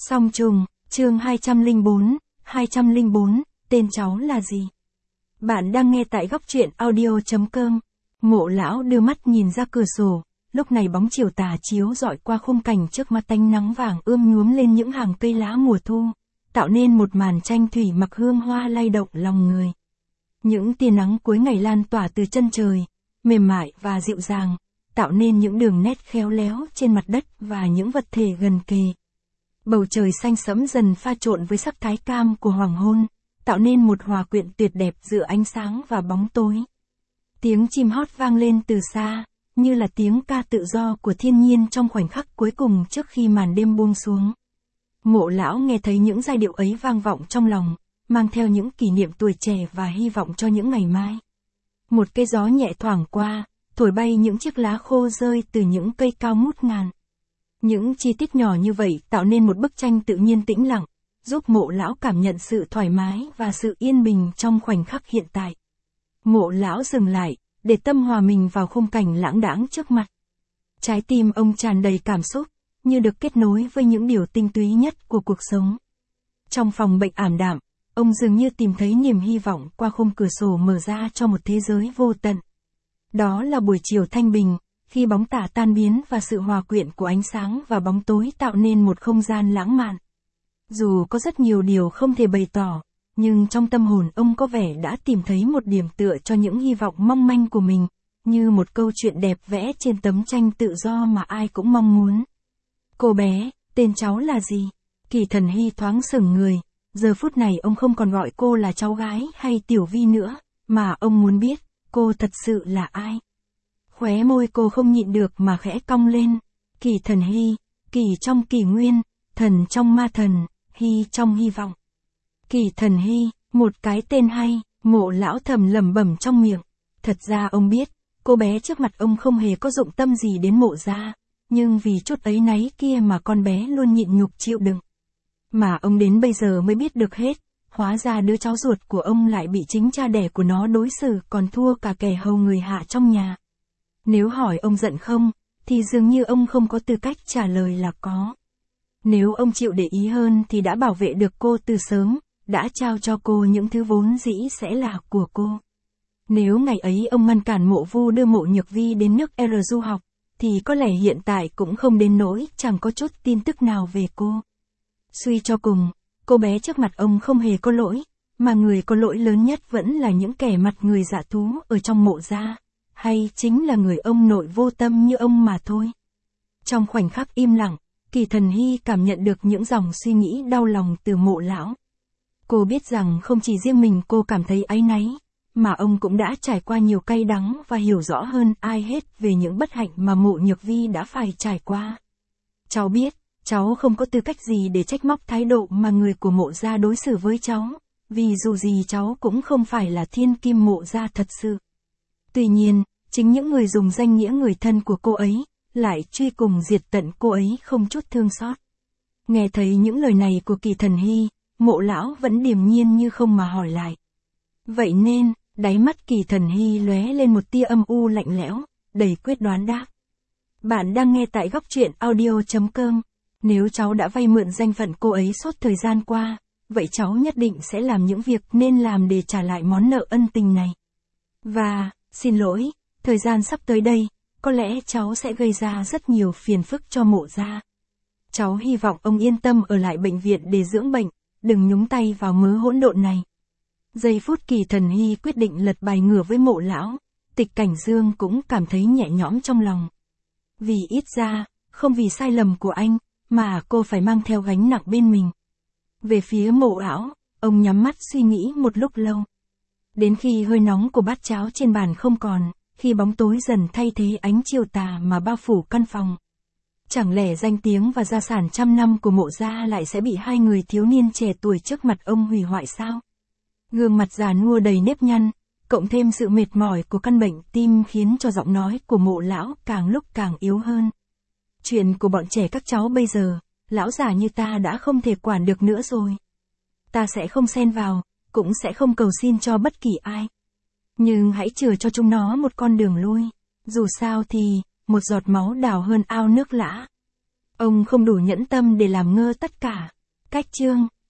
Song trùng, chương 204, tên cháu là gì? Bạn đang nghe tại góc truyện audio.com. Mộ lão đưa mắt nhìn ra cửa sổ, lúc này bóng chiều tà chiếu rọi qua khung cảnh trước mặt ánh nắng vàng ươm nhuốm lên những hàng cây lá mùa thu, tạo nên một màn tranh thủy mặc hương hoa lay động lòng người. Những tia nắng cuối ngày lan tỏa từ chân trời, mềm mại và dịu dàng, tạo nên những đường nét khéo léo trên mặt đất và những vật thể gần kề. Bầu trời xanh sẫm dần pha trộn với sắc thái cam của hoàng hôn, tạo nên một hòa quyện tuyệt đẹp giữa ánh sáng và bóng tối. Tiếng chim hót vang lên từ xa, như là tiếng ca tự do của thiên nhiên trong khoảnh khắc cuối cùng trước khi màn đêm buông xuống. Mộ lão nghe thấy những giai điệu ấy vang vọng trong lòng, mang theo những kỷ niệm tuổi trẻ và hy vọng cho những ngày mai. Một cây gió nhẹ thoảng qua, thổi bay những chiếc lá khô rơi từ những cây cao ngút ngàn. Những chi tiết nhỏ như vậy tạo nên một bức tranh tự nhiên tĩnh lặng, giúp mộ lão cảm nhận sự thoải mái và sự yên bình trong khoảnh khắc hiện tại. Mộ lão dừng lại, để tâm hòa mình vào khung cảnh lãng đãng trước mặt. Trái tim ông tràn đầy cảm xúc, như được kết nối với những điều tinh túy nhất của cuộc sống. Trong phòng bệnh ảm đạm, ông dường như tìm thấy niềm hy vọng qua khung cửa sổ mở ra cho một thế giới vô tận. Đó là buổi chiều thanh bình, khi bóng tả tan biến và sự hòa quyện của ánh sáng và bóng tối tạo nên một không gian lãng mạn. Dù có rất nhiều điều không thể bày tỏ, nhưng trong tâm hồn ông có vẻ đã tìm thấy một điểm tựa cho những hy vọng mong manh của mình, như một câu chuyện đẹp vẽ trên tấm tranh tự do mà ai cũng mong muốn. Cô bé, tên cháu là gì? Kỳ Thần Hy thoáng sững người, giờ phút này ông không còn gọi cô là cháu gái hay Tiểu Vi nữa, mà ông muốn biết, cô thật sự là ai? Khóe môi cô không nhịn được mà khẽ cong lên. Kỳ Thần Hy, kỳ trong kỷ nguyên, thần trong ma thần, hy trong hy vọng. Kỳ Thần Hy, một cái tên hay, mộ lão thầm lẩm bẩm trong miệng. Thật ra ông biết, cô bé trước mặt ông không hề có dụng tâm gì đến mộ gia, nhưng vì chút áy náy kia mà con bé luôn nhịn nhục chịu đựng. Mà ông đến bây giờ mới biết được hết, hóa ra đứa cháu ruột của ông lại bị chính cha đẻ của nó đối xử còn thua cả kẻ hầu người hạ trong nhà. Nếu hỏi ông giận không, thì dường như ông không có tư cách trả lời là có. Nếu ông chịu để ý hơn thì đã bảo vệ được cô từ sớm, đã trao cho cô những thứ vốn dĩ sẽ là của cô. Nếu ngày ấy ông ngăn cản Mộ Vu đưa Mộ Nhược Vi đến nước R du học, thì có lẽ hiện tại cũng không đến nỗi chẳng có chút tin tức nào về cô. Suy cho cùng, cô bé trước mặt ông không hề có lỗi, mà người có lỗi lớn nhất vẫn là những kẻ mặt người dạ thú ở trong mộ gia, hay chính là người ông nội vô tâm như ông mà thôi. Trong khoảnh khắc im lặng, Kỳ Thần Hy cảm nhận được những dòng suy nghĩ đau lòng từ mộ lão. Cô biết rằng không chỉ riêng mình cô cảm thấy áy náy, mà ông cũng đã trải qua nhiều cay đắng và hiểu rõ hơn ai hết về những bất hạnh mà Mộ Nhược Vi đã phải trải qua. Cháu biết, cháu không có tư cách gì để trách móc thái độ mà người của mộ gia đối xử với cháu, vì dù gì cháu cũng không phải là thiên kim mộ gia thật sự. Tuy nhiên, chính những người dùng danh nghĩa người thân của cô ấy, lại truy cùng diệt tận cô ấy không chút thương xót. Nghe thấy những lời này của Kỳ Thần Hy, mộ lão vẫn điềm nhiên như không mà hỏi lại. Vậy nên, đáy mắt Kỳ Thần Hy lóe lên một tia âm u lạnh lẽo, đầy quyết đoán đáp. Bạn đang nghe tại góc truyện audio.com. Nếu cháu đã vay mượn danh phận cô ấy suốt thời gian qua, vậy cháu nhất định sẽ làm những việc nên làm để trả lại món nợ ân tình này. Và, xin lỗi, thời gian sắp tới đây, có lẽ cháu sẽ gây ra rất nhiều phiền phức cho mộ gia. Cháu hy vọng ông yên tâm ở lại bệnh viện để dưỡng bệnh, đừng nhúng tay vào mớ hỗn độn này. Giây phút Kỳ Thần Hy quyết định lật bài ngửa với mộ lão, Tịch Cảnh Dương cũng cảm thấy nhẹ nhõm trong lòng. Vì ít ra, không vì sai lầm của anh, mà cô phải mang theo gánh nặng bên mình. Về phía mộ lão, ông nhắm mắt suy nghĩ một lúc lâu. Đến khi hơi nóng của bát cháo trên bàn không còn, khi bóng tối dần thay thế ánh chiều tà mà bao phủ căn phòng. Chẳng lẽ danh tiếng và gia sản trăm năm của mộ gia lại sẽ bị hai người thiếu niên trẻ tuổi trước mặt ông hủy hoại sao? Gương mặt già nua đầy nếp nhăn, cộng thêm sự mệt mỏi của căn bệnh tim khiến cho giọng nói của mộ lão càng lúc càng yếu hơn. Chuyện của bọn trẻ các cháu bây giờ, lão già như ta đã không thể quản được nữa rồi. Ta sẽ không xen vào, cũng sẽ không cầu xin cho bất kỳ ai. Nhưng hãy chừa cho chúng nó một con đường lui. Dù sao thì, một giọt máu đào hơn ao nước lã. Ông không đủ nhẫn tâm để làm ngơ tất cả. Cách chương